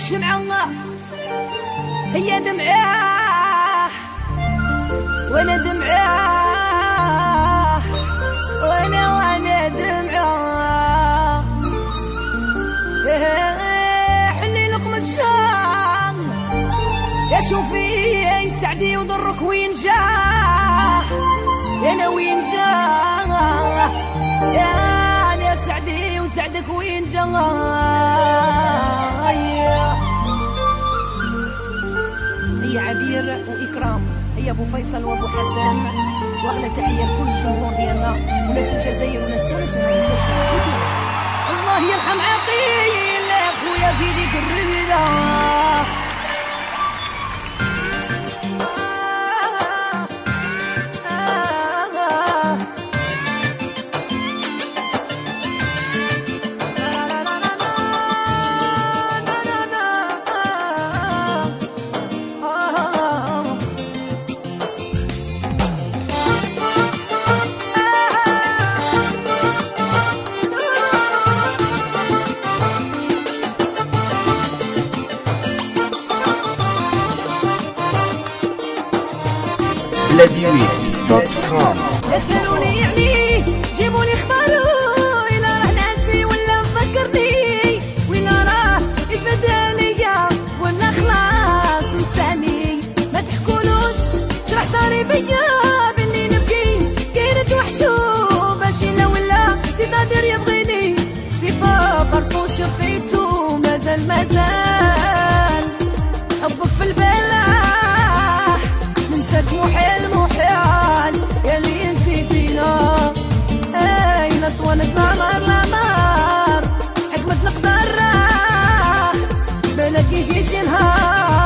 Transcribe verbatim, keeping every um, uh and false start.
شمعة هي دمعة وانا دمعة وانا وانا دمعة حلي لقمة الشام يا شوفي سعدي وضرك وين جاه يا انا وين جاه يا انا سعدي وسعدك وين جاه هي عبير وإكرام هي أبو فيصل وأبو حسن وأغلى تحية لكل الجمهور ديالنا وناس الجزائر وناس تونس وما ينساوش ناس ليبيا. الله يرحم عقيل خويا في ديك الرقدة. بلاديوية دوت كوم. يسألوني عليه جيبوني اخبارو إلا راه ناسي ولا مفكرني وإلا راه إيش بداليا ولا خلاص نساني. ما تحكولوش شرح صاري بيا بلي نبكي كاين توحشو باش إلا ولا سي قادر يبغيني سي با بارفو شفيتو مازال مازال حبك في البلاح ننساك محال محال ياللي نسيتينا اين طوالت نار نار حكمة القدر راه بالك يجي شي نهار